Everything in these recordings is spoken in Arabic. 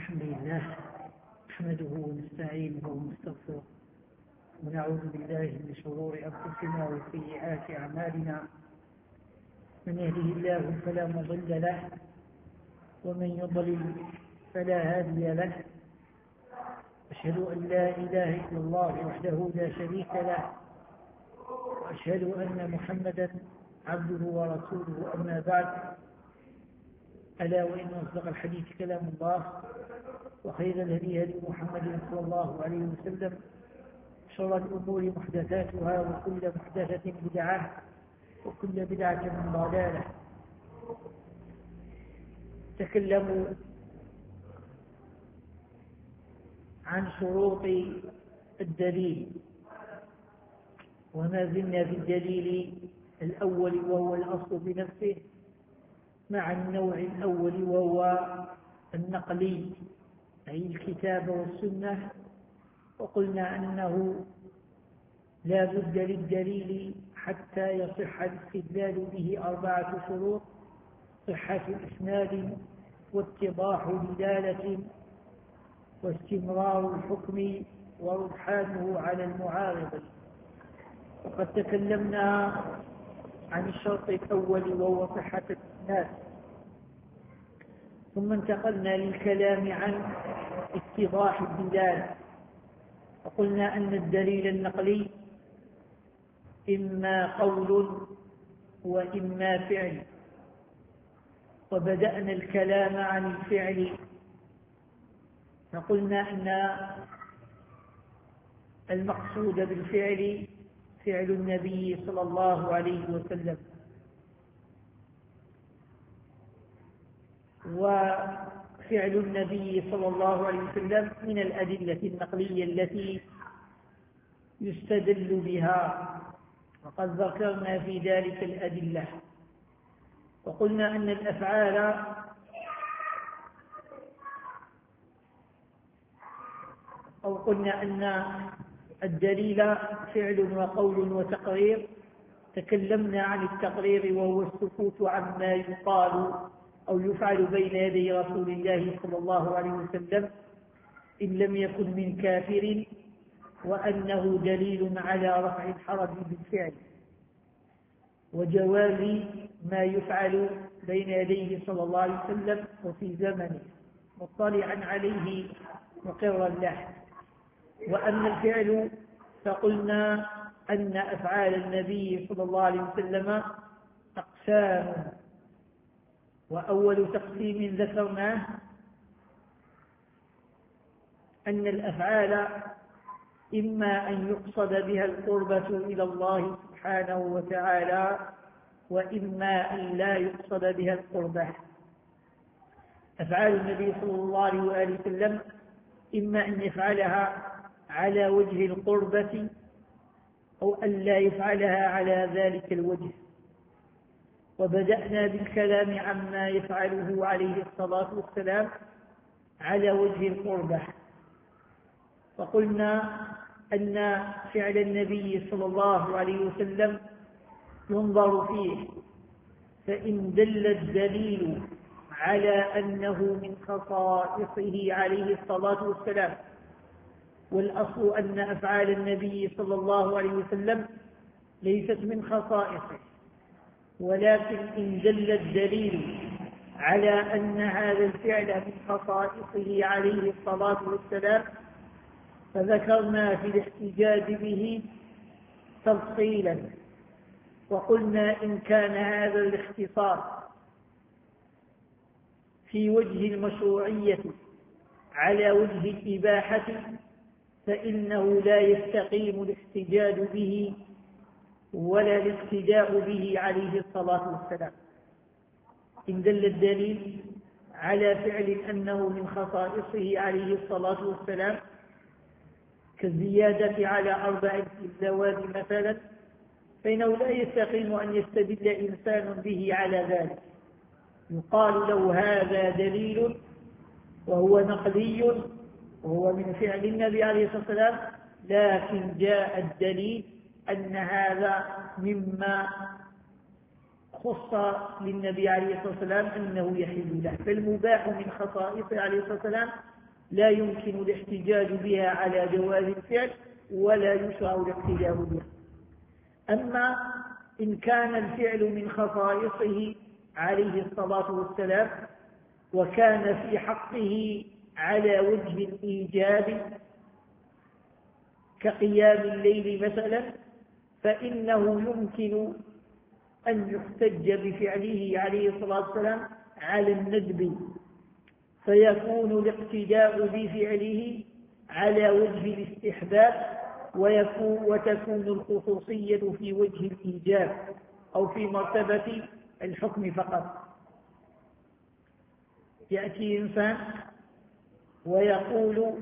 الحمد لله نحمده ونستعينه ونستغفره ونعوذ بالله من شرور أنفسنا وسيئات أعمالنا. من يهده الله فلا مضل له ومن يضلل فلا هادي له. أشهد أن لا إله إلا الله وحده لا شريك له، وأشهد أن محمدا عبده ورسوله. أما بعد، ألا وإن أصدق الحديث كلام الله، وخير الهدي هدي محمد صلى الله عليه وسلم، شر الأمور محدثاتها، وكل محدثة بدعة، وكل بدعة ضلالة. تكلموا عن شروط الدليل، وما زلنا في الدليل الأول وهو الأصل بنفسه، مع النوع الأول وهو النقلي، أي الكتاب والسنة. وقلنا أنه لا بد للدليل حتى يصح الاستدلال به 4 شروط: صحة إسناد، واتضاح دلالة، واستمرار الحكم، ورجحانه على المعارض. وقد تكلمنا عن الشرط الأول وهو صحة الإسناد، ثم انتقلنا للكلام عن اتضاح الدلالة، وقلنا أن الدليل النقلي إما قول وإما فعل. وبدأنا الكلام عن الفعل، فقلنا أن المقصود بالفعل فعل النبي صلى الله عليه وسلم، وفعل النبي صلى الله عليه وسلم من الأدلة النقلية التي يستدل بها، وقد ذكرنا في ذلك الأدلة. وقلنا أن الأفعال أو قلنا أن الدليل فعل وقول وتقرير. تكلمنا عن التقرير وهو السكوت عما يقال أو يفعل بين يدي رسول الله صلى الله عليه وسلم إن لم يكن من كافر، وأنه دليل على رفع الحرج بالفعل، وجواز ما يفعل بين يديه صلى الله عليه وسلم وفي زمنه مطلعا عليه مقرا له. وأما الفعل فقلنا أن أفعال النبي صلى الله عليه وسلم أقسام، وأول تقسيم ذكرناه أن الأفعال إما أن يقصد بها القربة إلى الله سبحانه وتعالى، وإما أن لا يقصد بها القربة. أفعال النبي صلى الله عليه وسلم إما أن يفعلها على وجه القربة، أو أن لا يفعلها على ذلك الوجه. وبدأنا بالكلام عما يفعله عليه الصلاة والسلام على وجه القربة، وقلنا أن فعل النبي صلى الله عليه وسلم ينظر فيه، فإن دل الدليل على أنه من خصائصه عليه الصلاة والسلام، والأصل أن أفعال النبي صلى الله عليه وسلم ليست من خصائصه، ولكن إن دل الدليل على أن هذا الفعل من خصائصه عليه الصلاة والسلام، فذكرنا في الاحتجاج به تفصيلا. وقلنا إن كان هذا الاختصاص في وجه المشروعية على وجه الإباحة، فإنه لا يستقيم الاحتجاج به ولا الاقتداء به عليه الصلاة والسلام. إن دل الدليل على فعل أنه من خصائصه عليه الصلاة والسلام، كالزيادة على 4 الزواج مثلا، فإنه لا يستقيم أن يستدل إنسان به على ذلك. يقال له هذا دليل وهو نقلي وهو من فعل النبي عليه الصلاة والسلام، لكن جاء الدليل أن هذا مما خص للنبي عليه الصلاة والسلام أنه يحل له. فالمباح من خصائصه عليه الصلاة والسلام لا يمكن الاحتجاج بها على جواز الفعل ولا يشرع الاقتداء بها. أما إن كان الفعل من خصائصه عليه الصلاة والسلام وكان في حقه على وجه الإيجاب كقيام الليل مثلا، فإنه يمكن أن يحتج بفعله عليه الصلاة والسلام على الندب، فيكون الاقتداء بفعله على وجه الاستحباب، وتكون الخصوصية في وجه الإيجاب أو في مرتبة الحكم فقط. يأتي إنسان ويقول،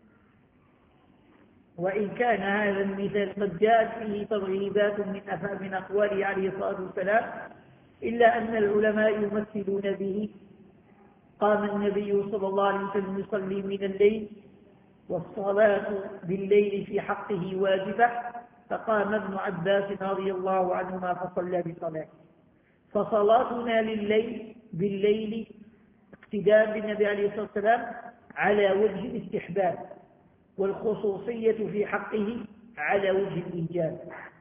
وإن كان هذا المثال قد جاءت فيه ترغيبات من أقواله عليه الصلاة والسلام، إلا أن العلماء يمثلون به. قام النبي صلى الله عليه وسلم يصلي من الليل والصلاة بالليل في حقه واجبة، فقام ابن عباس رضي الله عنهما فصلى بصلاته. فصلاتنا بالليل اقتداء بالنبي عليه الصلاة والسلام على وجه الاستحباب، والخصوصية في حقه على وجه الإيجاب.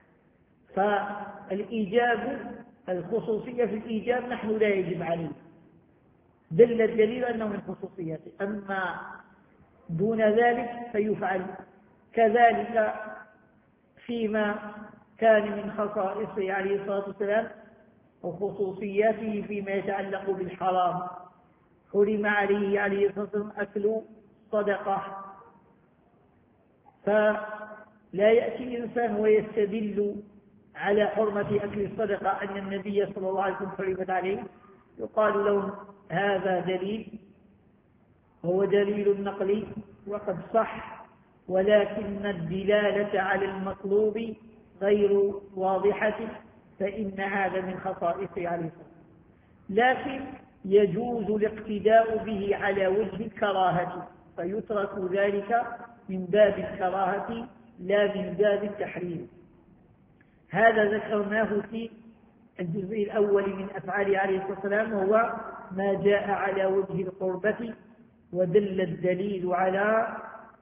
الخصوصية في الإيجاب نحن لا يجب عليه، دل الدليل أنه من خصوصيته، أما دون ذلك فيفعل. كذلك فيما كان من خصائصه عليه الصلاة والسلام وخصوصياته فيما يتعلق بالحرام، حرم عليه الصلاة والسلام أكل صدقة، فلا يأتي إنسان ويستدل على حرمة أكل الصدقة أن النبي صلى الله عليه وسلم حرمت عليه، يقال لهم هذا دليل، وهو دليل نقلي وقد صح، ولكن الدلالة على المطلوب غير واضحة، فإن هذا من خصائصه عليه الصلاة والسلام. لكن يجوز الاقتداء به على وجه الكراهة، فيترك ذلك من باب الكراهة لا من باب التحريم. هذا ذكرناه في الجزء الأول من أفعاله عليه الصلاة والسلام، وهو ما جاء على وجه القربة ودل الدليل على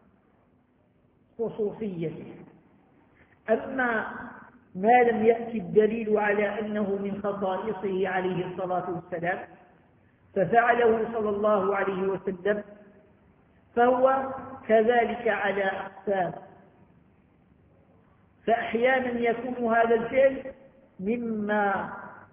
خصوصيته. أما ما لم يأتي الدليل على أنه من خصائصه عليه الصلاة والسلام ففعله صلى الله عليه وسلم، فهو كذلك على أقسام. فأحيانا يكون هذا الفعل مما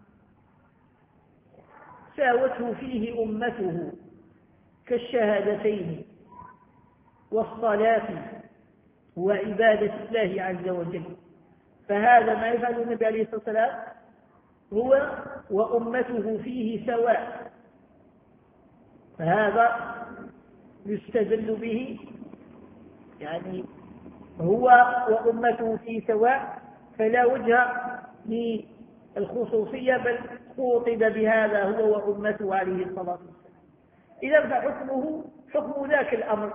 ساوته فيه أمته كالشهادتين والصلاة وعبادة الله عز وجل، فهذا ما يفعل النبي عليه الصلاة والسلام هو وأمته فيه سواء، فهذا يستدل به، يعني هو وأمته فيه سواء، فلا وجه للخصوصية، بل خوطب بهذا هو وأمته عليه الصلاة والسلام. إذا فحكمه حكم ذاك الأمر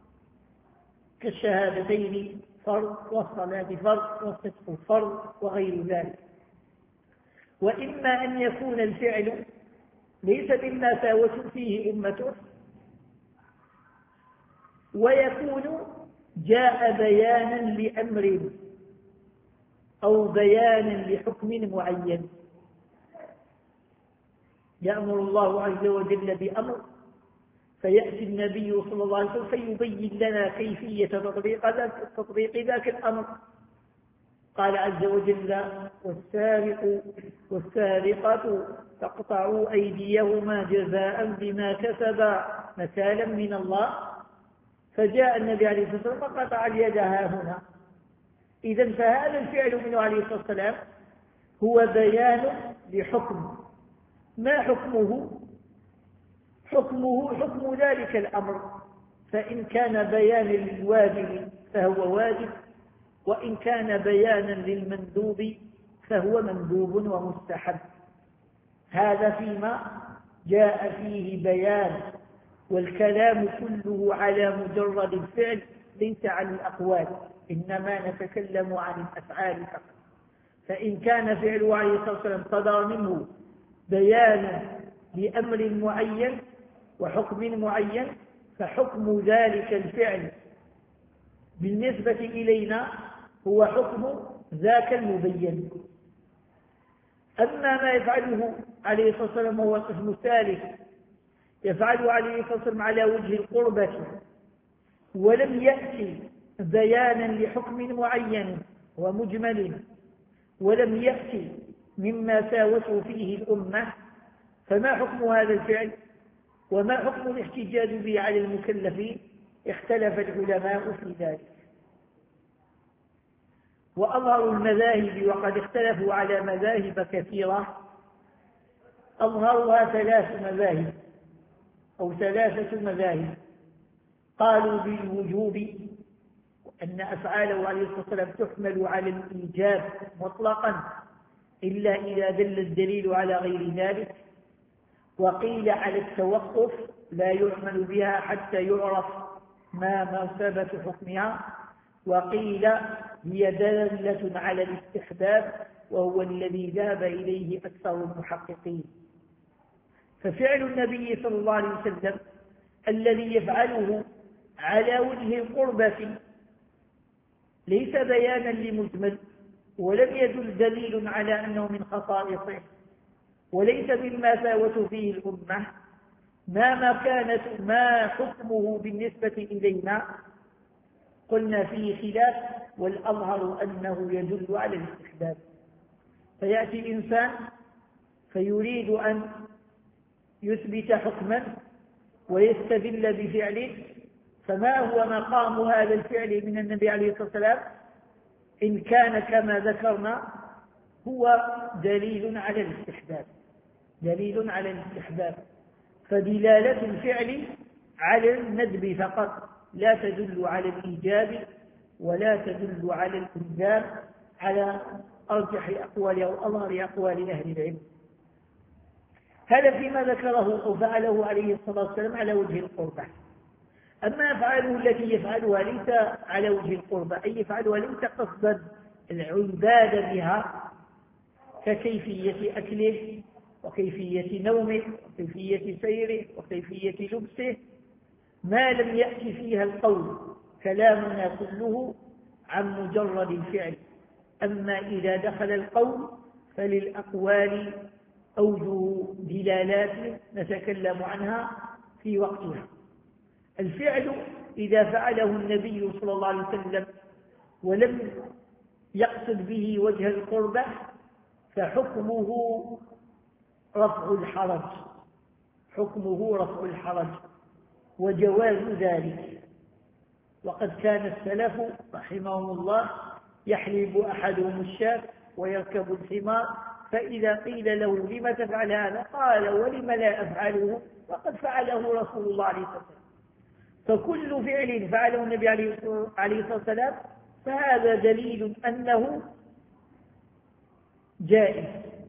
كالشهادتين فرض، والصلاة فرض، والصدق فرض، وغير ذلك. وإما أن يكون الفعل ليس مما ساوته فيه أمته، ويكون جاء بيانا لأمر أو بيانا لحكم معين. يأمر الله عز وجل بأمر فيأتي النبي صلى الله عليه وسلم فيبين لنا كيفية تطبيق ذاك الأمر. قال عز وجل: والسارق والسارقة فاقطعوا أيديهما جزاء بما كسبا نكالا من الله، فجاء النبي عليه الصلاة والسلام فقطع اليد هنا. إذن فهذا الفعل منه عليه الصلاة والسلام هو بيان لحكم. ما حكمه؟ حكم ذلك الأمر، فإن كان بيانا للواجب فهو واجب، وإن كان بيانا للمندوب فهو مندوب ومستحب. هذا فيما جاء فيه بيان، والكلام كله على مجرد الفعل ليس عن الأقوال، إنما نتكلم عن الأفعال فقط. فإن كان فعله عليه الصلاة والسلام صدر منه بيانا لأمر معين وحكم معين، فحكم ذلك الفعل بالنسبة إلينا هو حكم ذاك المبين. أما ما يفعله عليه الصلاة والسلام هو القسم الثالث، يفعله عليه الصلاة والسلام على وجه القربة ولم يأتي بيانا لحكم معين ومجمل، ولم يأتي مما ساوته فيه الأمة، فما حكم هذا الفعل وما حكم الاحتجاج به على المكلفين؟ اختلف العلماء في ذلك. وأظهر المذاهب، وقد اختلفوا على مذاهب كثيرة، أظهرها ثلاثة مذاهب. قالوا بالوجوب، أن أفعاله عليه الصلاة والسلام تحمل على الإيجاب مطلقا إلا إذا دل الدليل على غير ذلك. وقيل على التوقف، لا يعمل بها حتى يعرف ما مرتبة حكمها. وقيل هي دالة على الاستحباب، وهو الذي ذهب إليه أكثر المحققين. ففعل النبي صلى الله عليه وسلم الذي يفعله على وجه القربة ليس بيانا لمجمل، ولم يدل دليل على أنه من خصائصه، وليس مما ساوته فيه الأمة. ما حكمه بالنسبة إلينا؟ قلنا فيه خلاف، والأظهر أنه يدل على الاستحباب. فيأتي إنسان فيريد أن يثبت حكما ويستدل بفعله، فما هو مقام هذا الفعل من النبي عليه الصلاة والسلام؟ إن كان كما ذكرنا هو دليل على الاستحباب، فدلالة الفعل على الندب فقط، لا تدل على الإيجاب ولا تدل على الإلزام، على أرجح أقوال أو أظهر أقوال أهل العلم. هذا فيما ذكره أو فعله عليه الصلاة والسلام على وجه القربة. أما أفعاله التي يفعلها ليس على وجه القربة، أي يفعلها ليس قصدا العبادة بها، ككيفية أكله وكيفية نومه وكيفية سيره وكيفية لبسه، ما لم يأتي فيها القول، كلامنا كله عن مجرد الفعل. أما إذا دخل القول فللأقوال أوجه دلالات نتكلم عنها في وقتها. الفعل إذا فعله النبي صلى الله عليه وسلم ولم يقصد به وجه القربة فحكمه رفع الحرج وجواز ذلك. وقد كان السلف رحمهم الله يحلب أحدهم الشاة ويركب الحمار، فإذا قيل له لم تفعل هذا قال ولم لا أفعله، وقد فعله رسول الله عليه الصلاة والسلام. فكل فعل فعله النبي عليه الصلاة والسلام فهذا دليل أنه جائز،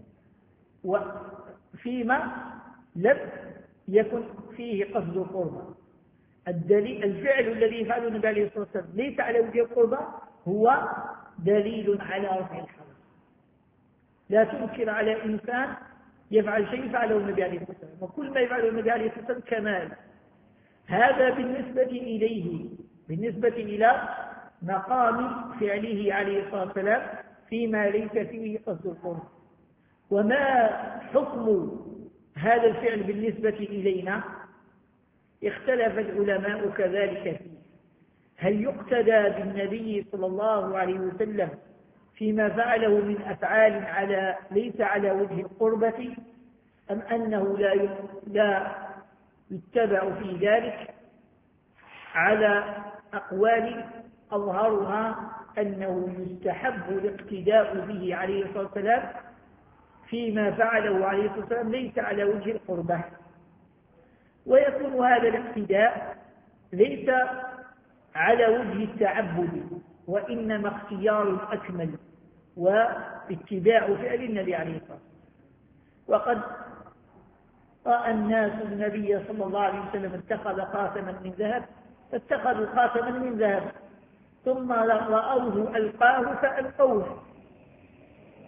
وفيما لم يكن فيه قصد القربة. الفعل الذي يفعله النبي عليه الصلاة والسلام ليس على وجه القربة هو دليل على رفع الحرج. لا تنكر على إنسان يفعل شيء فعله النبي عليه الصلاة والسلام، وكل ما يفعله النبي عليه الصلاة والسلام كمال. هذا بالنسبة إلى مقام فعله عليه الصلاة والسلام فيما ليس فيه قصد القرب. وما حكم هذا الفعل بالنسبة إلينا؟ اختلف العلماء كذلك فيه. هل يقتدى بالنبي صلى الله عليه وسلم فيما فعله من أفعال ليس على وجه القربة، أم أنه لا يتبع في ذلك؟ على أقوال أظهرها أنه يستحب الاقتداء به عليه الصلاة والسلام فيما فعله عليه الصلاة والسلام ليس على وجه القربة، ويكون هذا الاقتداء ليس على وجه التعبد، وإنما اختيار أكمل واتباع فعل النبي عليه الصلاة والسلام. وقد رأى الناس النبي صلى الله عليه وسلم اتخذ خاتما من ذهب فاتخذوا خاتما من ذهب، ثم رأوه ألقاه فألقوه،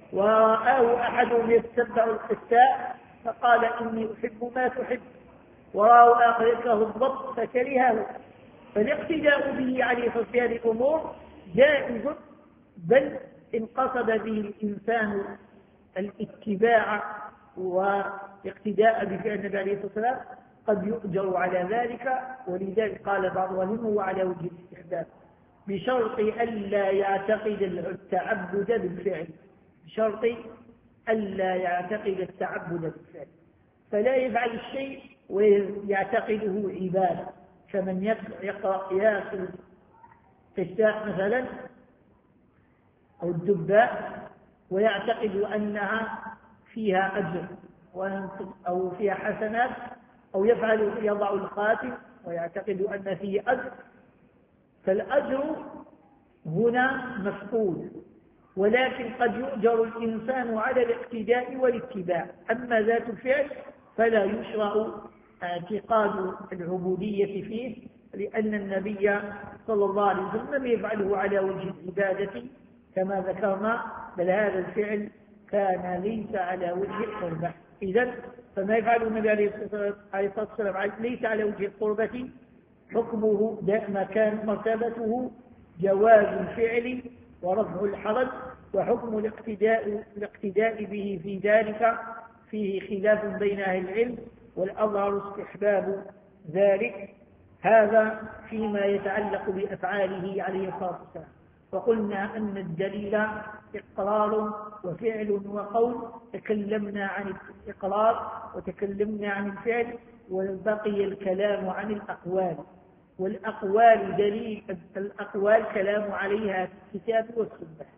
ورآه أحدهم يتبع القساء فقال إني أحب ما تحب، ورأوا آخر يكره الضبط فكرهه. فالاقتداء به عليه في هذه الأمور جائز، بل إن قصد به الإنسان الاتباع والاقتداء بفعل النبي عليه الصلاة والسلام قد يؤجر على ذلك. ولذلك قال بعض العلماء هو على وجه الاستحباب بشرط ألا يعتقد التعبد بالفعل، بشرط ألا يعتقد التعبد بالفعل، فلا يفعل الشيء ويعتقده عبادة، كمن يقرأ ياكل قشاء مثلا أو الدباء ويعتقد أنها فيها أجر أو فيها حسنات، أو يضع الخاتم ويعتقد أن فيه أجر، فالأجر هنا مفقود، ولكن قد يؤجر الإنسان على الاقتداء والاتباع. أما ذات الفعل فلا يشرع اعتقاد العبودية فيه، لأن النبي صلى الله عليه وسلم لم يفعله على وجه العبادة كما ذكرنا، بل هذا الفعل كان ليس على وجه القربة. إذن فما يفعله النبي عليه الصلاة والسلام ليس على وجه القربة، حكمه ما كان مرتبته جواز الفعل ورفع الحرج، وحكم الاقتداء به في ذلك فيه خلاف بين أهل العلم، والأظهر استحباب ذلك. هذا فيما يتعلق بأفعاله عليه الصلاة والسلام. وقلنا أن الدليل إقرار وفعل وقول، تكلمنا عن الإقرار وتكلمنا عن الفعل، وبقي الكلام عن الأقوال. والأقوال دليل الأقوال كلام عليها في الكتاب والسنة.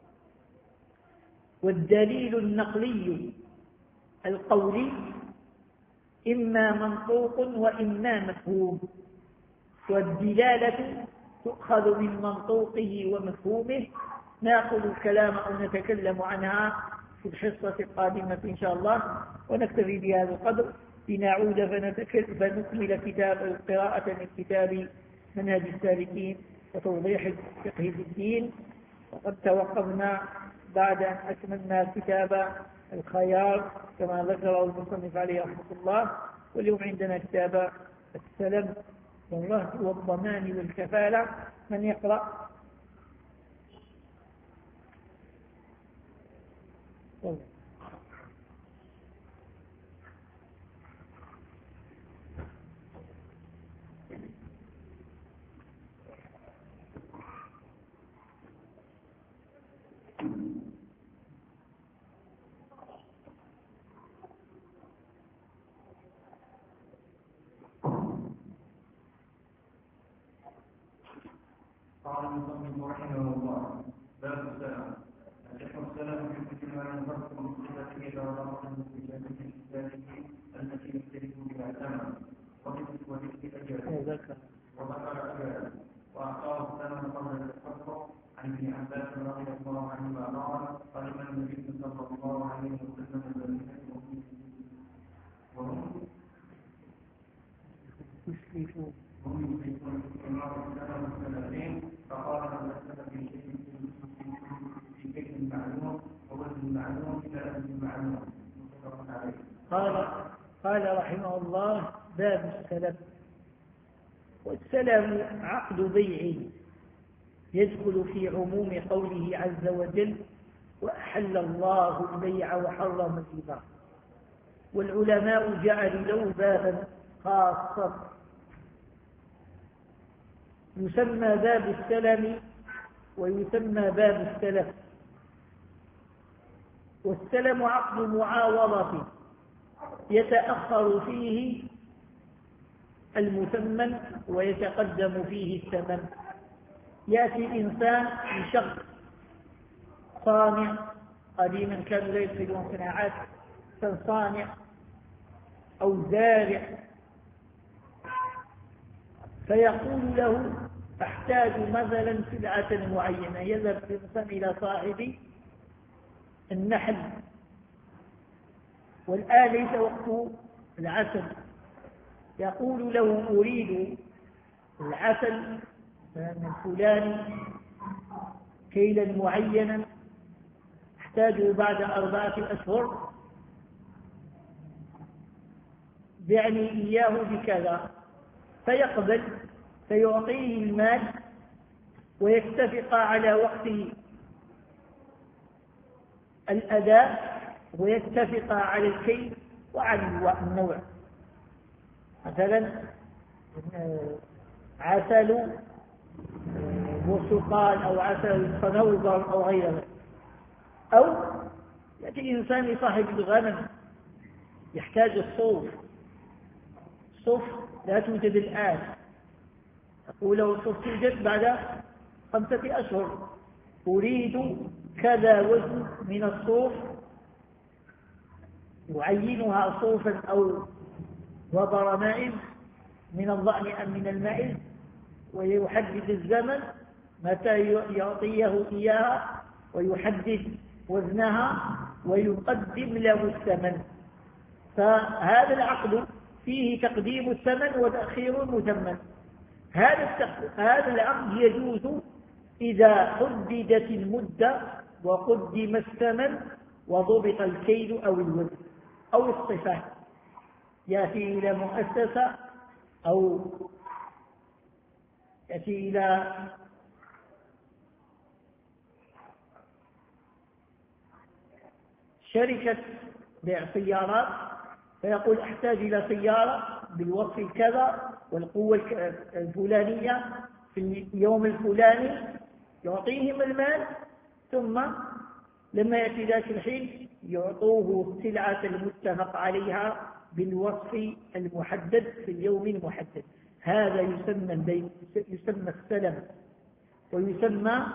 والدليل النقلي القولي إما منطوق وإما مفهوم، والدلالة تؤخذ من منطوقه ومفهومه. نأخذ الكلام أو نتكلم عنها في الحصة القادمة إن شاء الله، ونكتفي بهذا القدر لنعود فنكمل قراءة من كتاب منهج السالكين وتوضيح الفقه في الدين. وقد توقفنا بعد أن أكملنا كتاب الخيار كما ذكره المصنف عليه رحمة الله، واليوم عندنا كتاب السلم والرهن والضمان والكفالة. من يقرأ؟ قال المصنف رحمه الله: باب السلام. يصح السلام في كل ما ينفق من صفته الى ضرر من التي يشترك بها ثمن ومثل اجل وذكر اجلا، واعطاه الثمن قبل التفرق. عن ابن عباس رضي الله عنهما قال: قدم النبي صلى الله عليه وسلم المدينه وهم يسلفون فقال: من أسلم في شيء في شيء معلوم ووزن معلوم إلى أجل معلوم. قال رحمه الله: باب السلم. والسلم عقد بيع يدخل في عموم قوله عز وجل: وأحل الله البيع وحرم الربا. والعلماء جعلوا له بابا خاصا يسمى باب السلم ويسمى باب السلف. والسلم عقد معاوضة يتأخر فيه المثمن ويتقدم فيه الثمن. يأتي إنسان لشخص صانع، قديما كانوا لا يدخلون صناعات، صانع أو زارع، فيقول له: أحتاج مثلا سلعة معينة. يذهب الإنسان إلى صاحب النحل، والآن ليس وقت العسل، يقول له: أريد العسل الفلاني كيلا معينا أحتاجه بعد 4 أشهر بعني إياه بكذا، فيقبل فيعطيه المال ويتفق على وقت الأداء ويتفق على الكيل وعلى النوع. مثلا عسل برتقال أو عسل صنوبر أو غير ذلك. أو يأتي إنسان صاحب الغنم يحتاج الصوف، الصوف لا توجد الآن، يقول له الصوف توجد بعد 5 أشهر، أريد كذا وزن من الصوف، يعينها صوفا أو وبر مائز من الضأن أم من المائز، ويحدد الزمن متى يعطيه إياها ويحدد وزنها ويقدم له الثمن. فهذا العقد فيه تقديم الثمن وتأخير المثمن. هذا العقد يجوز إذا حددت المدة وقدم الثمن وضبط الكيل أو الوزن أو الصفات، يأتي إلى مؤسسة أو يأتي إلى شركة بيع سيارات فيقول أحتاج إلى سيارة بالوصف الكذا والقوة الفلانية في اليوم الفلاني، يعطيهم المال، ثم لما يأتي ذاك الحين يعطوه السلعة المتفق عليها بالوصف المحدد في اليوم المحدد. هذا يسمى السلم ويسمى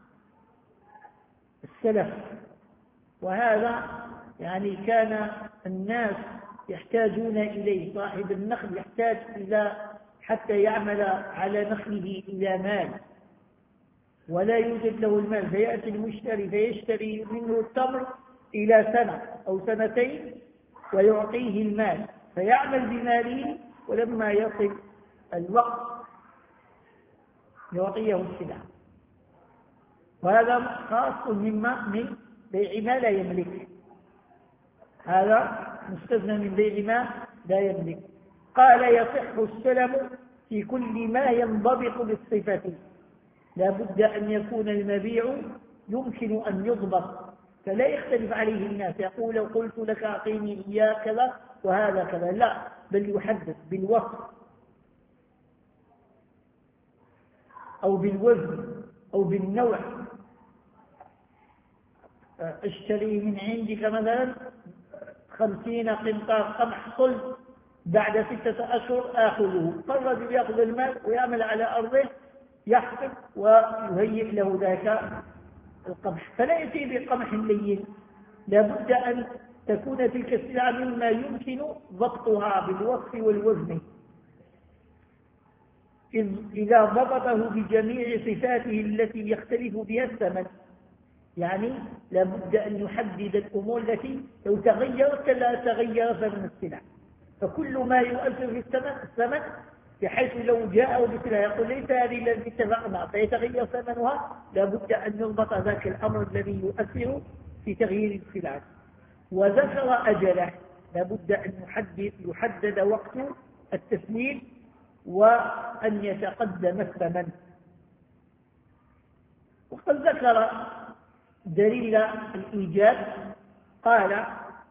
السلف. وهذا يعني كان الناس يحتاجون إليه، صاحب النخل يحتاج إلى حتى يعمل على نخله إلى مال ولا يوجد له المال، فيأتي المشتري فيشتري منه التمر إلى سنة أو سنتين ويعطيه المال فيعمل بماله، ولما يصل الوقت يعطيه السلعة. وهذا خاص من بيع ما لا يملك، هذا مستثنى من بيع ما لا يملك. قال يصح السلم في كل ما ينضبط بالصفة، لا بد أن يكون المبيع يمكن أن يضبط، فلا يختلف عليه الناس يقول لو قلت لك أعطيني إياه كذا وهذا كذا، لا، بل يحدث بالوصف أو بالوزن أو بالنوع. اشتري من عندك مثلا 50 قنطار قمح صلب، بعد 6 أشهر آخذه. فالرجل يأخذ المال ويعمل على أرضه يحفظ ويهيئ له ذاك القمح، فلا يأتي بقمح لين، لا بد أن تكون تلك السلعة مما يمكن ضبطها بالوصف والوزن، إذا ضبطه بجميع صفاته التي يختلف بها الثمن. يعني لا بد أن يحدد الأمور التي لو تغيرت لا تغير ثمن السلع، فكل ما يؤثر في الثمن بحيث لو جاءه بسلعة يقول ليس هذه التي اتفقنا فيتغير ثمنها، لا بد أن يضبط ذاك الأمر الذي يؤثر في تغيير السلعة. وذكر أجله، لا بد أن يحدد وقت التسليم وأن يتقدم الثمن. وقد ذكر دليل الإيجاب، قال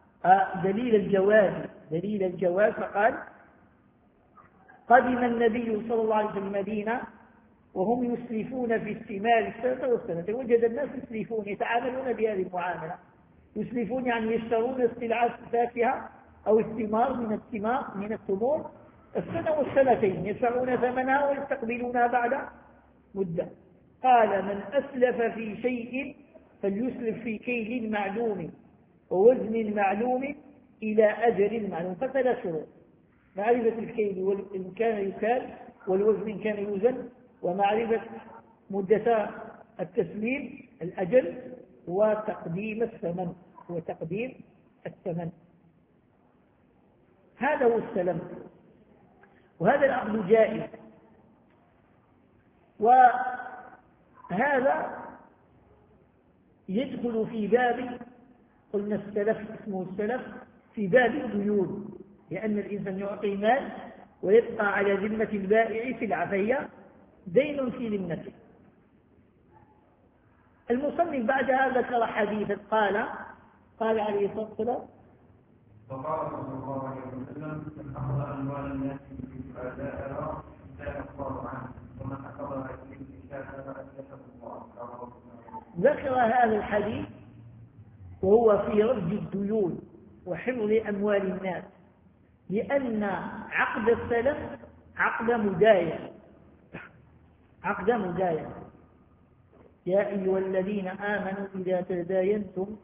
دليل الجواز فقال قدم النبي صلى الله عليه وسلم المدينة وهم يسلفون في الثمار السنة والسنة. وجد الناس يسلفون يتعاملون بهذه المعاملة، يسلفون يعني يشترون السلعات الفاكهة أو الثمار من التمور السنة والسنتين، يدفعون ثمنها ويستقبلونها بعد مدة. قال من أسلف في شيء فليسلف في كيل معلوم ووزن معلوم إلى أجل معلوم. فثلاث شروط: معرفة الكيل إن كان يكال، والوزن إن كان يوزن، ومعرفة مدة التسليم الأجل، وتقديم الثمن. هذا هو السلم، وهذا العقد جائز. وهذا يدخل في باب، قلنا السلف اسمه السلف، في باب الديون. لأن الإنسان يعطي مال ويبقى على ذمة البائع سلعة فهي دين في ذمته. المصنف بعدها ذكر حديثا قال عليه الصلاة والسلام: وقال صلى الله عليه وسلم: من أخذ أموال الناس فأداءها لا يقبل عنه، ومن أخذها في شاكر أتلفه الله. ذكر هذا الحديث وهو في رد الديون وحفظ أموال الناس، لأن عقد السلف عقد مداينة. يا أيها الذين آمنوا إذا تداينتم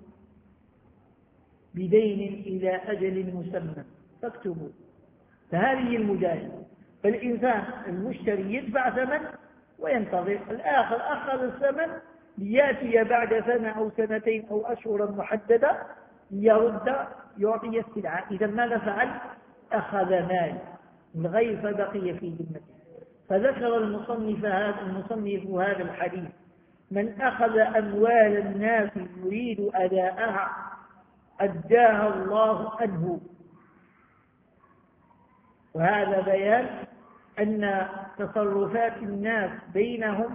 بدين إلى أجل مسمى فاكتبوا. فهذه المداينة، فالإنسان المشتري يدفع ثمن وينتظر، الآخر أخذ الثمن ليأتي بعد سنة أو سنتين أو أشهر محددة ليرد يعطي السلعة. إذا ماذا فعل؟ أخذ مال الغير فبقي في ذمته. فذكر المصنف هذا الحديث: من أخذ أموال الناس يريد أداءها أداها الله عنه. وهذا بيان أن تصرفات الناس بينهم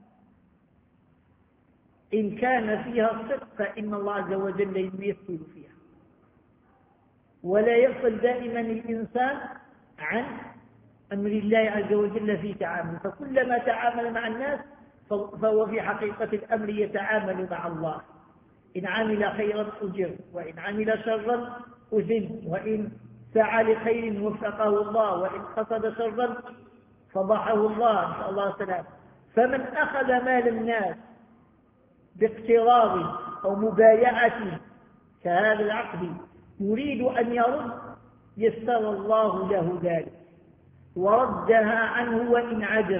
إن كان فيها الصدق فإن الله عز وجل يمثل فيها، ولا يغفل دائما الإنسان عن أمر الله عز وجل في تعامله. فكلما تعامل مع الناس فهو في حقيقة الأمر يتعامل مع الله. إن عمل خيرا أجر، وإن عمل شرا أذل، وإن سعى لخير وفقه الله، وإن قصد شرا فضحه الله، نسأل الله السلام. فمن أخذ مال الناس باقتراض أو مبايعة كهذا العقد يريد أن يرد يسر الله له ذلك وردها عنه وإن عجز،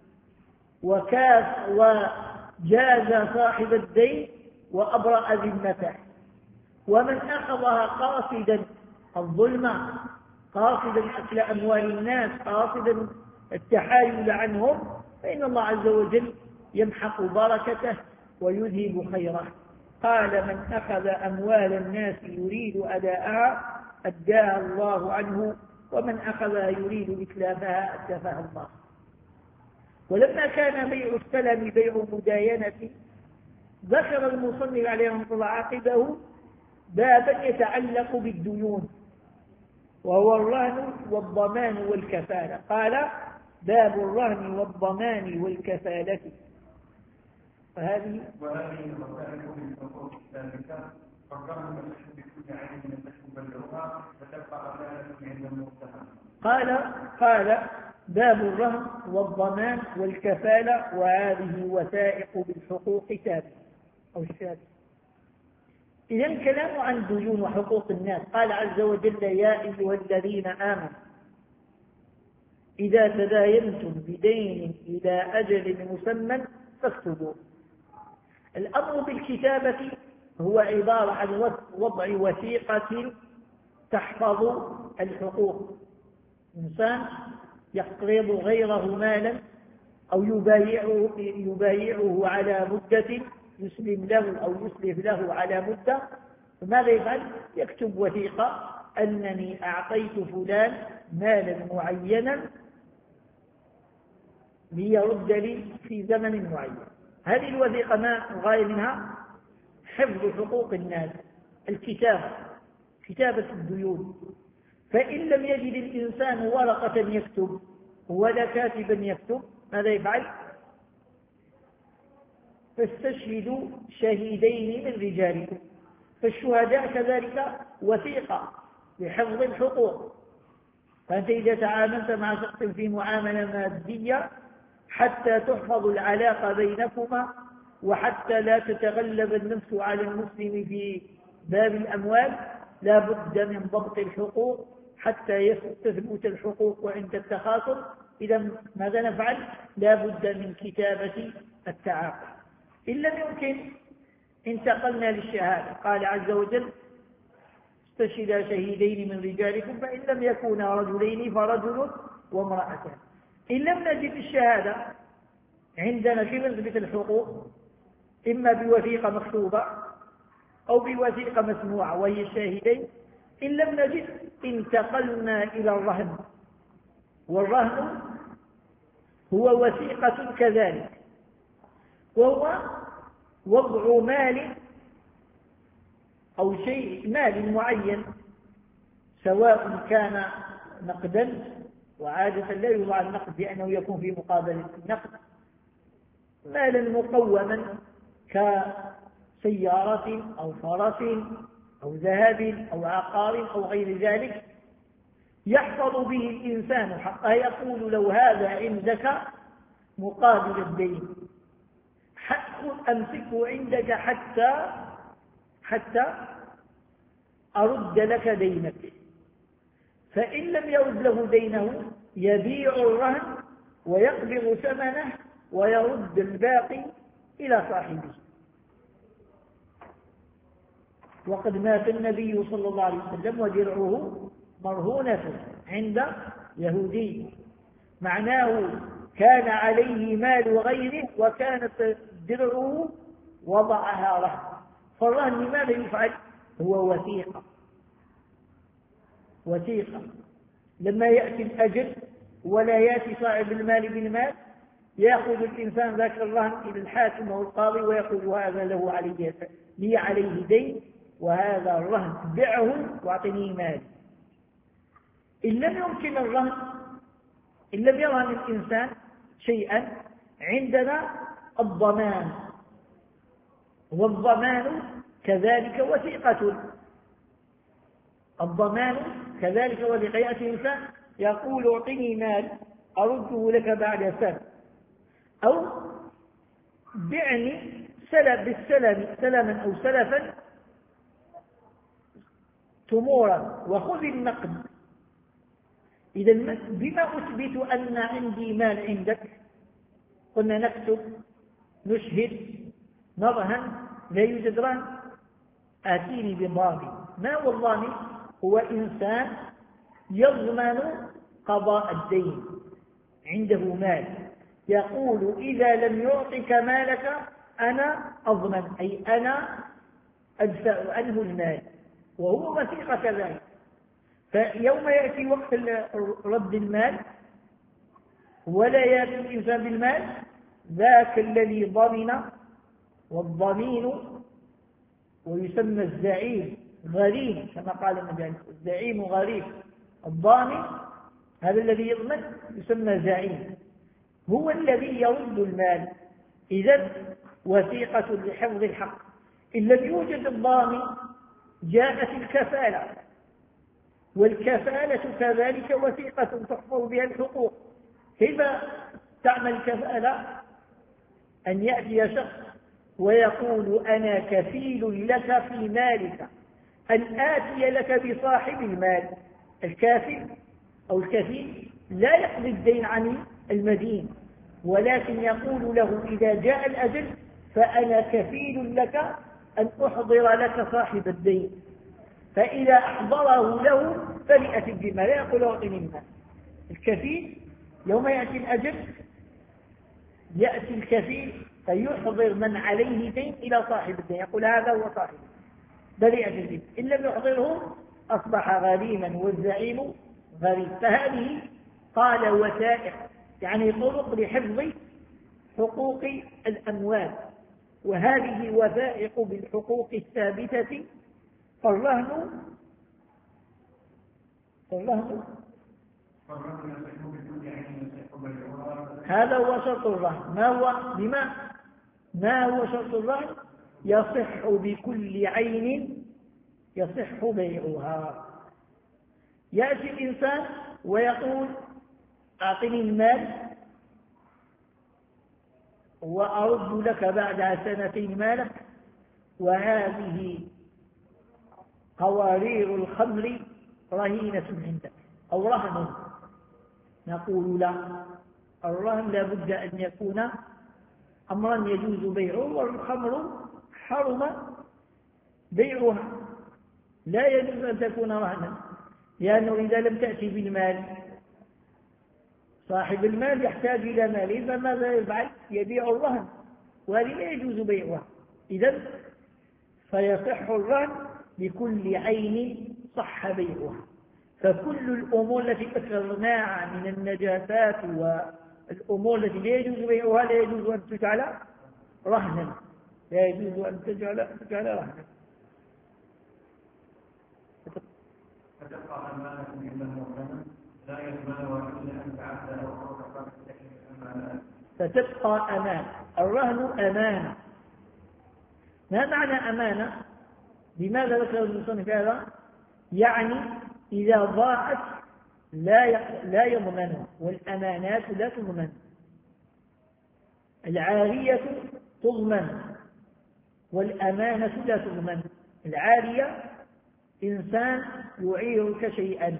وجاز صاحب الدين وأبرأ ذمته. ومن أخذها قاصدا الظلم، قاصدا أكل أموال الناس، قاصدا التحايل عنهم، فإن الله عز وجل يمحق بركته ويذهب خيره. قال: من أخذ أموال الناس يريد أداءها أداها الله عنه، ومن أخذها يريد إتلافها أتلفها الله. ولما كان بيع السلم بيع مداينة، ذكر المصنف عليه رحمه الله عقبه بابا يتعلق بالديون، وهو الرهن والضمان والكفالة. قال: باب الرهن والضمان والكفالة. وهذه المسائل من الحقوق الثابتة، فالرهن مشهور بكل عين تبلغها فتبقى أمانة عند المتهم. قال: باب الرهن والضمان والكفالة، وهذه وثائق بالحقوق ثابتة أو الثابتة. إذا الكلام عن ديون وحقوق الناس. قال عز وجل: يا أيها الذين آمنوا إذا تداينتم بدين إلى أجل مسمى فاكتبوا. الأمر بالكتابة هو عبارة عن وضع وثيقة تحفظ الحقوق. إنسان يقرض غيره مالا أو يبايعه على مدة، يسلم له أو يسلف له على مدة، فماذا يفعل؟ يكتب وثيقة أنني أعطيت فلان مالا معينا ليرد لي في زمن معين. هذه الوثيقة ما الغاية منها؟ حفظ حقوق الناس، كتابة الديون. فإن لم يجد الإنسان ورقة يكتب ولا كاتبا يكتب، ماذا يفعل؟ فاستشهدوا شهيدين من رجالكم. فالشهداء كذلك وثيقة لحفظ الحقوق. فأنت إذا تعاملت مع شخص في معاملة مادية حتى تحفظ العلاقة بينكما، وحتى لا تتغلب النفس على المسلم في باب الأموال، لا بد من ضبط الحقوق حتى تثبت الحقوق عند التخاصم. إذا ماذا نفعل؟ لا بد من كتابة التعاقد. إن لم يمكن انتقلنا للشهادة. قال عز وجل: استشهدا شهيدين من رجالكم، فإن لم يكونا رجلين فرجل وامرأتان. إن لم نجد الشهادة عندنا كيف نثبت الحقوق؟ إما بوثيقة مكتوبة أو بوثيقة مسموعة وهي الشاهدين. إن لم نجد انتقلنا إلى الرهن، والرهن هو وثيقة كذلك، وهو وضع مال أو شيء مال معين، سواء كان نقدا، وعادة لا يوضع النقد لأنه يكون في مقابلة النقد، مالا مقوما كسيارة أو فرس أو ذهب أو عقار أو غير ذلك، يحفظ به الإنسان حقه. يقول لو هذا عندك مقابل الدين، أمسكه عندك حتى أرد لك دينك. فإن لم يرد له دينه يبيع الرهن ويقبض ثمنه ويرد الباقي إلى صاحبه. وقد مات النبي صلى الله عليه وسلم ودرعه مرهونة عند يهودي، معناه كان عليه مال غيره وكانت درعه وضعها رهن. فالرهن ماذا يفعل؟ هو وثيقة. لما يأتي الأجل ولا يأتي صاحب المال بالمال، يأخذ الإنسان ذاك الرهن إلى الحاكم أو القاضي ويقول هذا له لي عليه دين، وهذا الرهن بيعه واعطني مالي. إن لم يمكن الرهن، إن لم يرهن الإنسان شيئا، عندنا الضمان، والضمان كذلك وثيقة. الضمان كذلك وثيقة. يأتي إنسان يقول اعطني مال أرده لك بعد سنة، أو بعني سلما أو سلفا تمورا وخذ النقد. إذا بما أثبت أن عندي مال عندك؟ قلنا نكتب، نشهد، نرهن. لا يوجد رهن، آتيني بضامن. ما هو الضامن؟ هو إنسان يضمن قضاء الدين، عنده مال، يقول إذا لم يعطك مالك أنا أضمن، أي أنا أدفع عنه المال، وهو وثيقة كذلك. فيوم يأتي وقت رد المال ولا يأتي الإنسان بالمال، ذاك الذي ضمن، والضمين ويسمى الزعيم غريم كما قال النبي، الزعيم غريم. الضامن هذا الذي يضمن يسمى زعيم، هو الذي يرد المال. إذن وثيقة لحفظ الحق. إن لم يوجد الضامن جاءت الكفالة، والكفالة كذلك وثيقة تحفظ بها الحقوق. كيف تعمل الكفالة؟ أن يأتي شخص ويقول أنا كفيل لك في مالك، أن آتي لك بصاحب المال. الكافل أو الكفيل لا يقضي الدين عن المدين، ولكن يقول له إذا جاء الأجل فأنا كفيل لك أن أحضر لك صاحب الدين، فإذا أحضره له فليأتي بما، لا يقول أعطني المال. الكفيل يوم يأتي الأجل يأتي الكفيل فيحضر من عليه دين إلى صاحب الدين، يقول هذا هو صاحب، بل يأتي الدين. إن لم يحضره أصبح غريما، والزعيم غريب. فهذه قال وثائق، يعني طرق لحفظ حقوق الأموال، وهذه وثائق بالحقوق الثابتة. فالرهن هذا هو شرط الرهن. ما هو شرط الرهن؟ يصح بكل عين يصح بيعها. يأتي الإنسان ويقول أعطني المال وأرد لك بعد سنتين مالك، وهذه قوارير الخمر رهينة عندك أو رهن. نقول لا، الرهن لا بد أن يكون أمرا يجوز بيعه، والخمر حرم بيعها، لا يجوز أن تكون رهنا، لأنه إذا لم تأتي بالمال صاحب المال يحتاج إلى ماله، فماذا يفعل؟ يبيع الرهن، وهذه لا يجوز بيعها. إذن فيصح الرهن بكل عين صح بيعها. فكل الأمور التي ذكرناها من النجاسات والأمور التي لا يجوز بيعها لا يجوز أن تجعل رهنا، لا يجوز أن تجعل رهنا. فتبقى أمانة عند المؤمن لا يضمنها إلا أن تعدى أو أوقف الأمانات. فتبقى أمانة. الرهن أمانة. ما معنى أمانة؟ لماذا ذكر المصنف هذا؟ يعني إذا ضاعت لا يضمنها، والأمانات لا تضمن. العارية تضمن والأمانة لا تضمن. العارية إنسان يعيرك شيئا،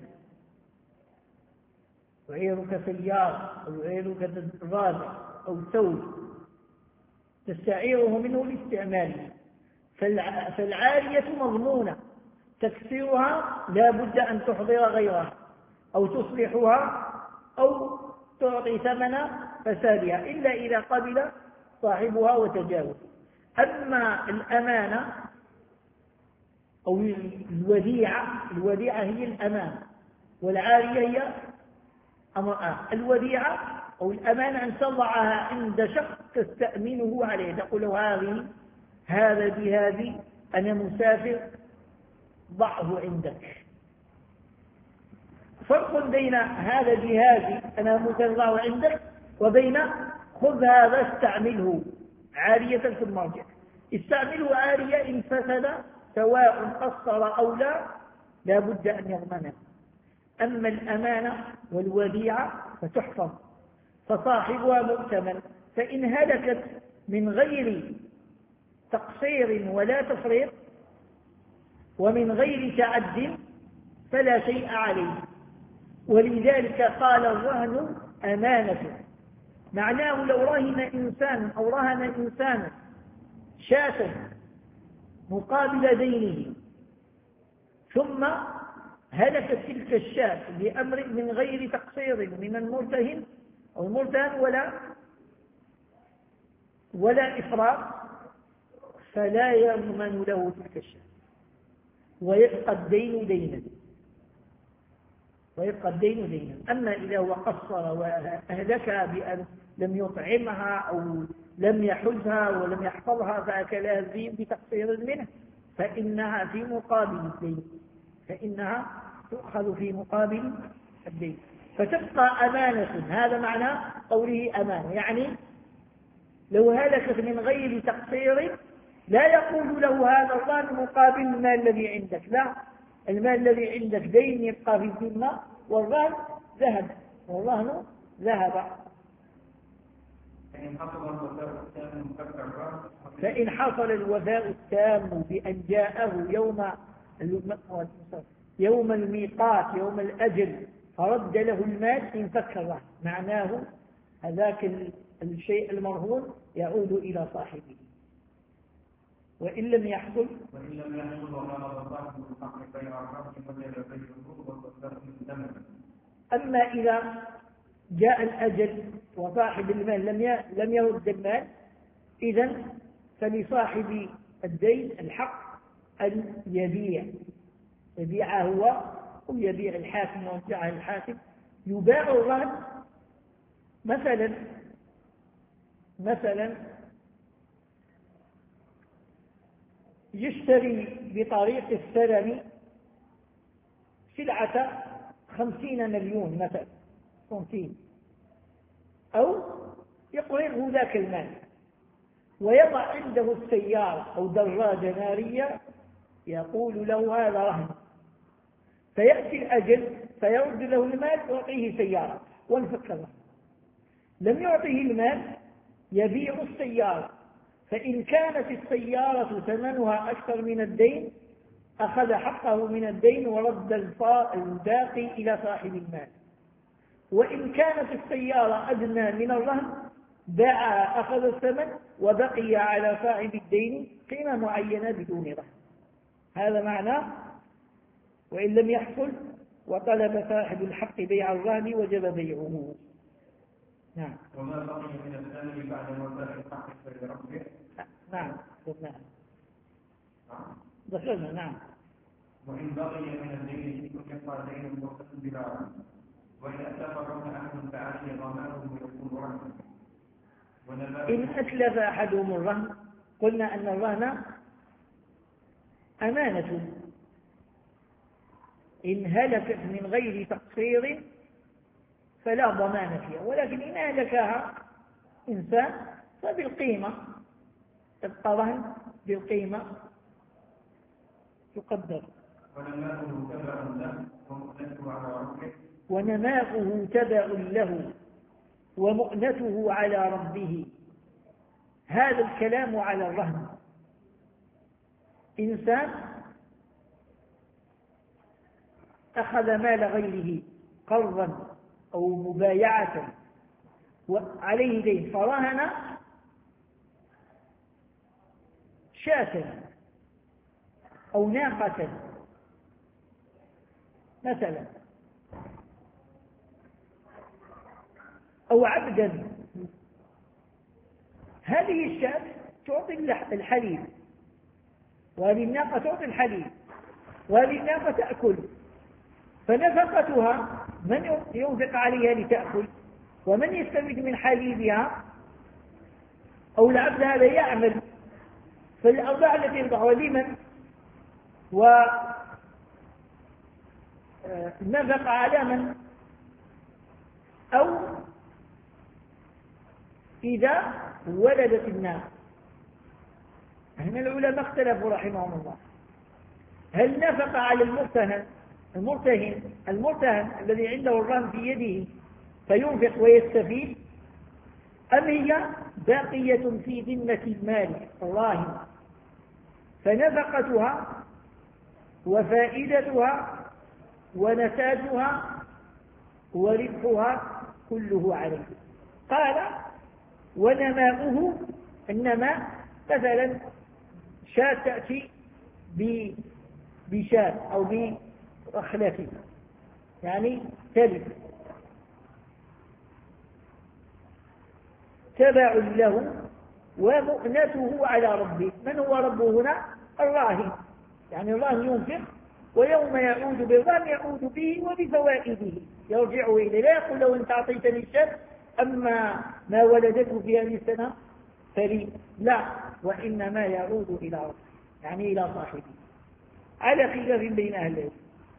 يعيرك سيارة أو يعيرك دراجة أو ثوب تستعيره منه لاستعماله، فالعارية مضمونة، تكسيرها لا بد أن تحضر غيرها أو تصلحها أو تعطي ثمن فسادها إلا إذا قبل صاحبها وتجاوز. أما الأمانة أو الوديعة هي الأمانة، والعارية هي أمر. الوديعة أو الأمانة أن تضعها عند شخص تستأمنه عليه، تقول له هذا بهذه أنا مسافر ضعه عندك. فرق بين هذا بهذه أنا مسافر ضعه عندك وبين خذ هذا استعمله عارية في المرجع. استعمله عارية إن فسد سواء قصر أو لا بد أن يضمنه. أما الأمانة والوديعة فتحفظ، فصاحبها مؤتمن، فإن هلكت من غير تقصير ولا تفريط ومن غير تعد فلا شيء عليه. ولذلك قال الرهن أمانة، معناه لو رهن إنسان أو رهن إنسان شاة مقابل دينه ثم هلكت تلك الشاة بأمر من غير تقصير من المرتهن أو المرتهن ولا إفراط، فلا يضمن له تلك الشاة ويبقى الدين دينا. أما إذا هو قصر وأهلكها بأن لم يطعمها أو لم يحزها ولم يحفظها فأكلها الذئب بتقصير منه فإنها في مقابل الدين، فإنها تؤخذ في مقابل الدين، فتبقى أمانة. هذا معنى قوله أمانة، يعني لو هلكت من غير تقصير لا يقول له هذا الرهن مقابل المال الذي عندك، لا، المال الذي عندك دين يبقى في الذمة والرهن ذهب. فإن حصل الوفاء التام بأن جاءه يوم الميقات يوم الأجل فرد له المال انفك الرهن، معناه هذاك الشيء المرهون يعود إلى صاحبه. وإن لم يحصل أما إذا جاء الأجل وصاحب المال لم يرد المال، إذن فلصاحب الدين الحق أن يبيعه هو أو يبيع الحاكم ويرجعه الحاكم. يباع الرهن مثلا يشتري بطريق السلم سلعة 50 مليون مثلا سنتين، أو يقرضه ذاك المال ويضع عنده السيارة أو دراجة نارية يقول له هذا رهن، فيأتي الأجل فيرد له المال ويعطيه سيارة وانفك الرهن. لم يعطيه المال يبيع السيارة، فإن كانت السيارة ثمنها أكثر من الدين أخذ حقه من الدين ورد الباقي إلى صاحب المال. وإن كانت السيارة أدنى من الرهن باعها أخذ الثمن وبقي على صاحب الدين قيمة معينة بدون رهن. هذا معناه وإن لم يحصل وطلب صاحب الحق بيع الرهن وجب بيعه. نعم. وما بقي من الثمن بعد وفاء الحق فلربه. نعم ذكرنا. نعم. وإن بقي من الدين شيء يبقى دين مرتد بلا رهن، وإن أتلف الرهن أحد فعليه ضمانه ويكون رهنا. إن أتلف أحدهم الرهن قلنا أن الرهن أمانة، إن هلكت من غير تقصير فلا ضمان فيها، ولكن إن هلكها إنسان فبالقيمة، تبقى رهن بالقيمة يقدر. ونماؤه تبع له ومؤنته على ربه. هذا الكلام على الرهن. إنسان أخذ مال غيره قرضا أو مبايعة وعليه دين، فرهن شاة أو ناقة مثلا أو عبدا. هذه الشاة تعطي الحليب، وهذه الناقة تعطي الحليب، وهذه الناقة تأكل، فنفقتها من ينفق عليها لتأكل، ومن يستفيد من حليبها؟ أو العبد هذا يعمل، فالأوضاع التي يربحها لمن؟ ونفق على من؟ أو إذا ولدت الناقة. هنا العلماء اختلفوا رحمهم الله، هل نفق على المرتهن الذي عنده الرهن في يده فينفق ويستفيد، أم هي باقية في ذمة المال الراهن فنفقتها وفائدتها ونتاجها وربحها كله عليه؟ قال ونماؤه، النماء مثلا شاة تأتي بشاة أو برخلة، يعني تلف، تبع له ومؤنته على ربه. من هو ربه هنا؟ الراهن، يعني الراهن ينفق، ويوم يعود بالرهن يعود به وبفوائده يرجع إليه، لا يقول له أنت أعطيتني الشاة أما ما ولدته في هذه السنة فلي، لا، وإنما يعود إلى ربه، يعني إلى صاحبه، على خلاف بين أهل العلم.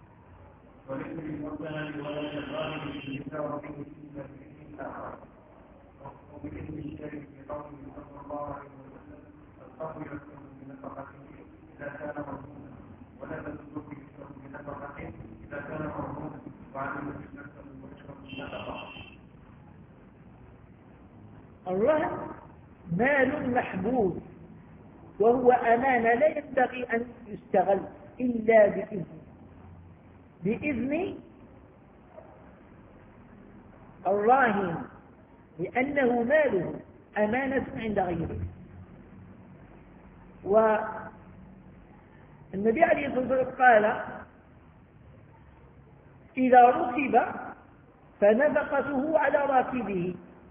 وبإذن الشريك بقوله صلى الله عليه وسلم القبر يكون بنفقته إذا كان مرهونا، ولا تصدق يكون بنفقته إذا كان مرهونا، وعليه نفسه ويشرب النفقة. الرهن مال محبوس وهو أمانة لا ينبغي أن يستغل إلا بإذن الراهن، لأنه ماله أمانة عند غيره. والنبي عليه الصلاة والسلام قال إذا ركب فنفقته على راكبه،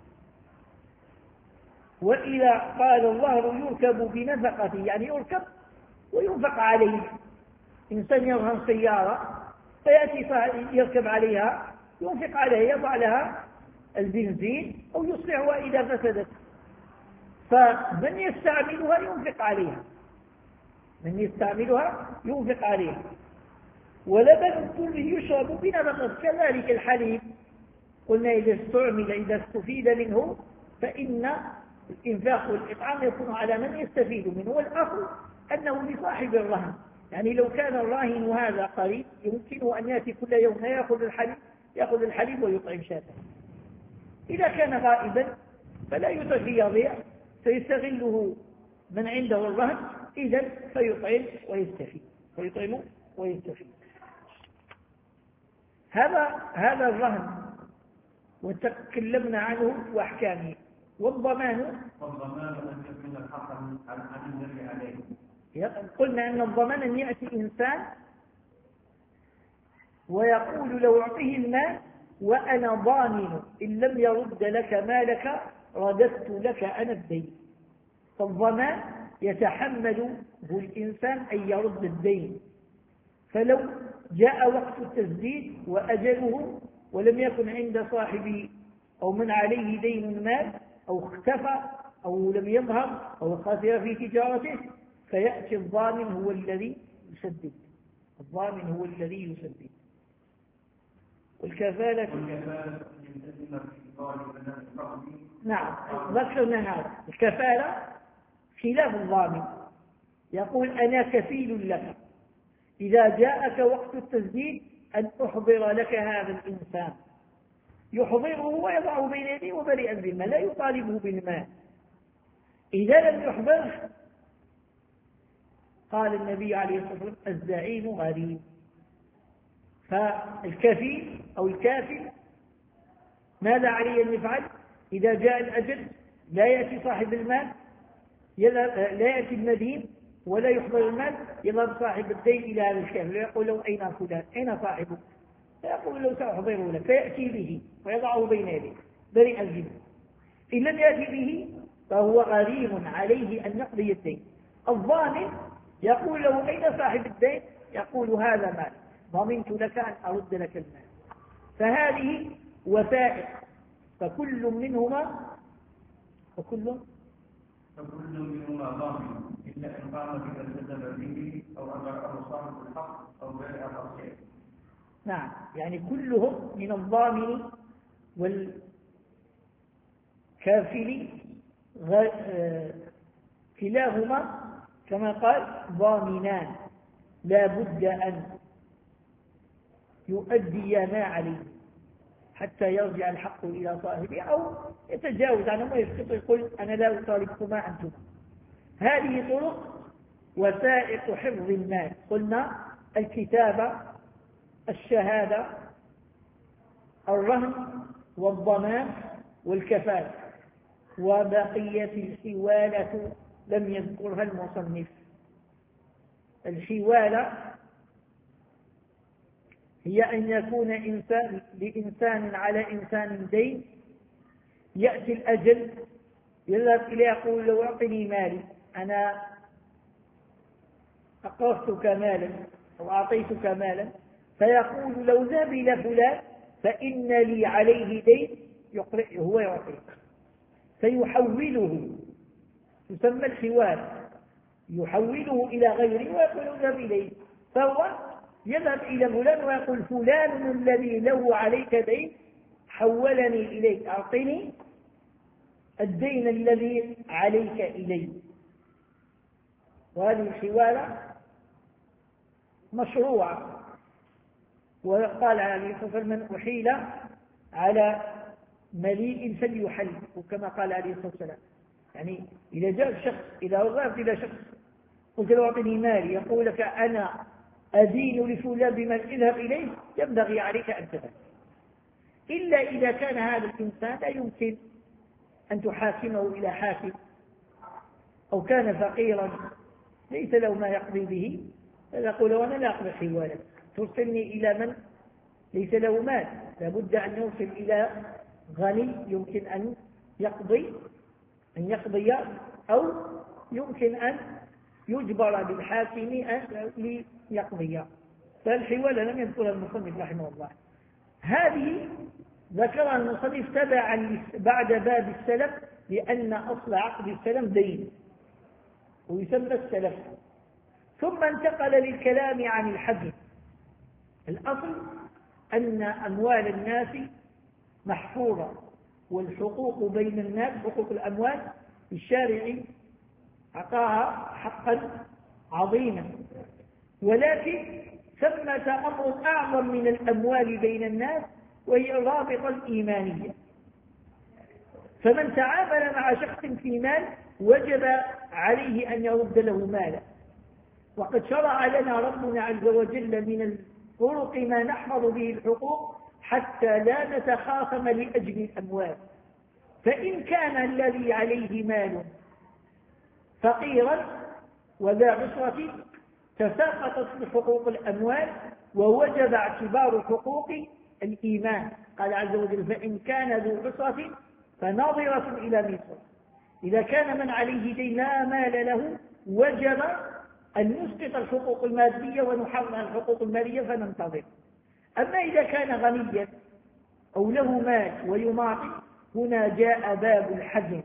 وإذا قال الظهر يركب بنفقته، يعني يركب وينفق عليه. إنسان يرهن سيارة فيأتي يركب عليها ينفق عليها، يضع لها البنزين أو يصلحها إذا فسدت، فمن يستعملها ينفق عليها، من يستعملها ينفق عليها. ولبن الكل يشرب بنفقة، كذلك الحليب قلنا إذا استفيد منه فإن الإنفاق والإطعام يكون على من يستفيد منه، والأصل أنه لصاحب الرهن. يعني لو كان الراهن هذا قريب يمكنه أن يأتي كل يوم يأخذ الحليب ويطعم شاته. إذا كان غائبا فلا يضيع، فيستغله من عنده الرهن إذا فيطعم ويستفيد. هذا الرهن وتكلمنا عنه وأحكامه. والضمان أن يكون الحق عن الذي عليه. قلنا أن الضمان أن يأتي إنسان ويقول لو أعطيه المال وأنا ضامن إن لم يرد لك مالك رددت لك أنا الدين. فالضمان يتحمله الإنسان أن يرد الدين، فلو جاء وقت التسديد وأجله ولم يكن عند صاحبه أو من عليه دين مال أو اختفى أو لم يظهر أو خسر في تجارته، فيأتي الضامن هو الذي يسدد. الضامن هو الذي يسدد. والكفالة نعم ذكرنا هذا. الكفالة خلاف الضامن، يقول أنا كفيل لك إذا جاءك وقت التسديد أن أحضر لك هذا الإنسان، يحضره ويضعه بين يديه وبريئا بالمال، لا يطالبه بالمال. إذا لم يحضره قال النبي عليه الصلاة والسلام الزعيم غريب. فالكفيل أو الكافل ماذا عليه أن يفعل؟ إذا جاء الأجل لا يأتي صاحب المال، لا يأتي المدين ولا يحضر المال، يذهب صاحب الدين إلى هذا الكافل ويقول له أين فلان؟ أين صاحبه؟ فيقول له سأحضره لك، فيأتي به ويضعه بين يديه بريئا منه. إن لم يأتي به فهو غريم عليه أن يقضي الدين. الضامن يقول له أين صاحب الدين؟ يقول هذا مال، ضمنت لك أن أرد لك المال. فهذه وثائق، فكل منهما ضامن إلا إن قام بما التزم به أو أمره صاحب الحق أو بائع الأصيل. نعم، يعني كلهم من الضامن والكافل كلاهما كما قال ضامنان لا بد أن يؤدي ما عليه حتى يرجع الحق إلى صاحبه أو يتجاوز عنه ويسقط يقول أنا لا أطالبكما أنتم. هذه طرق وسائق حفظ المال. قلنا الكتابة، الشهادة، الرهن والضمان والكفالة، وبقية الحوالة لم يذكرها المصنف. الحوالة هي أن يكون إنسان لإنسان على إنسان دين، يأتي الأجل يذهب إليه يقول له أعطني مالي، أنا أقرضتك مالا أو أعطيتك مالا، فيقول لو ذهب إلى فلان فإن لي عليه دين هو يعطيك، فيحوله، تسمى الحوال، يحوله إلى غيره ويقول اذهب إليه، فهو يذهب إلى فلان ويقول فلان الذي له عليك دين حولني إليك، أعطني الدين الذي عليك إليه. وهذه الحوالة مشروعة. وقال عليه الصلاة والسلام من أحيل على مليء فليحل، وكما قال عليه الصلاة والسلام. يعني إذا جاء الشخص، إذا ذهبت إلى شخص قلت له أعطني مالي، يقول لك أنا أدين لفلان بمن اذهب إليه، ينبغي عليك أن تذهب، إلا إذا كان هذا الإنسان لا يمكن أن تحاكمه إلى حاكم، أو كان فقيرا ليس له ما يقضي به، فيقول له أنا لا أقضي حوالك، ترسلني إلى من ليس له مال. لابد أن يرسل إلى غني يمكن أن يقضي أو يمكن أن يجبر بالحاكم أن ليقضي. فالحوالة لم يذكرها المصنف رحمه الله. هذه ذكرها المصنف تبعا بعد باب السلف، لأن أصل عقد السلم دين ويسمى السلف، ثم انتقل للكلام عن الحج. الأصل أن أموال الناس محفوظة، والحقوق بين الناس، حقوق الأموال الشارع أعطاها حقا عظيما، ولكن ثمة أمر أعظم من الأموال بين الناس، وهي الرابطة الإيمانية. فمن تعامل مع شخص في مال وجب عليه أن يرد له ماله، وقد شرع لنا ربنا عز وجل من الطرق ما نحفظ به الحقوق حتى لا نتخاصم لأجل الأموال. فإن كان الذي عليه مال فقيرا وذا عسرة تساقطت حقوق الأموال، ووجب اعتبار حقوق الإيمان. قال عز وجل فإن كان ذو عسرة فناظرة إلى ميسرة. إذا كان من عليه دين لا مال له وجب أن نسقط الحقوق المادية ونحرم الحقوق المالية فننتظر. أما إذا كان غنيا أو له مال ويماطل، هنا جاء باب الحجر،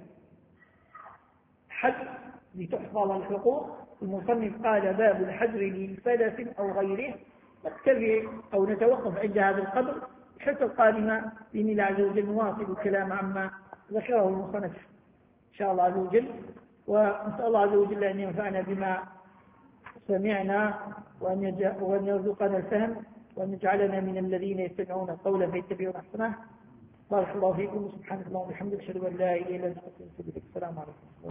حجر لتحفظ الحقوق. المصنف قال باب الحجر للفلس أو غيره. نكتفي أو نتوقف عند هذا القدر. الحصة القادمة بإذن الله عز وجل نواصل الكلام عما ذكره المصنف إن شاء الله عز وجل، ونسأل الله عز وجل أن ينفعنا بما سمعنا وأن يرزقنا الفهم وأن يجعلنا من الذين يستمعون القول فيتبعون أحسنه. بارك الله فيكم، سبحانك اللهم وبحمدك، أشهد أن لا إله إلا أنت أستغفرك وأتوب إليك. السلام عليكم.